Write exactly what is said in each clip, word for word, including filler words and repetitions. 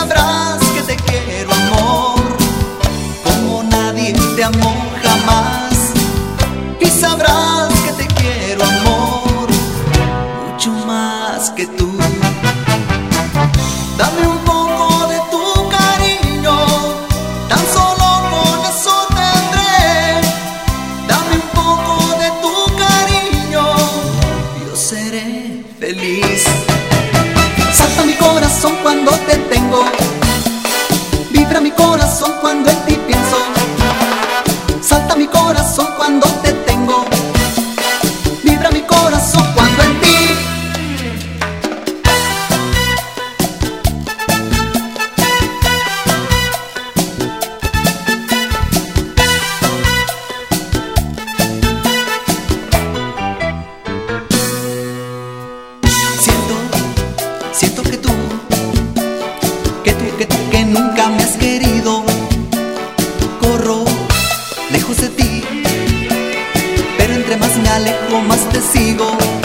sabrás que te quiero, amor, como nadie te amó jamás. Y sabrás que te quiero, amor, mucho más que tú. Dame un poco de tu cariño, tan solo con eso tendré. Dame un poco de tu cariño, yo seré feliz. Salta mi corazón cuando te tengo, vibra mi corazón cuando en ti pienso. Salta mi corazón cuando te tengo, vibra mi corazón cuando en ti. Siento, siento que tú, que tú, que tú, que nunca me has querido. Corro lejos de ti, pero entre más me alejo, más te sigo.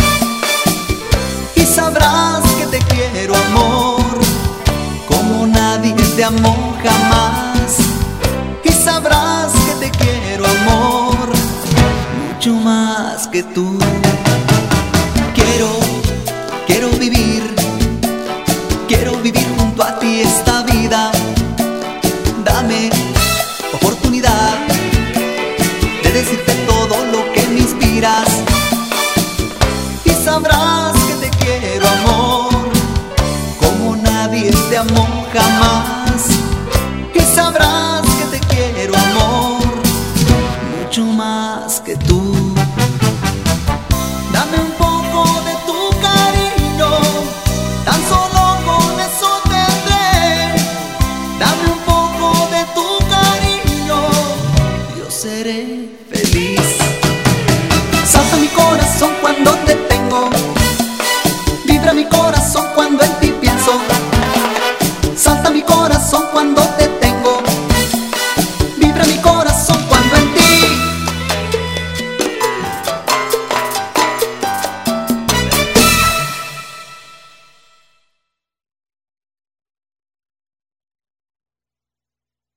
Y sabrás que te quiero, amor, como nadie te amó jamás. Y sabrás que te quiero, amor, mucho más que tú. Quiero, quiero vivir, quiero vivir junto a ti esta vida. Dame oportunidad de decirte todo lo que me inspiras. Y sabrás que te quiero, amor, como nadie te amó jamás.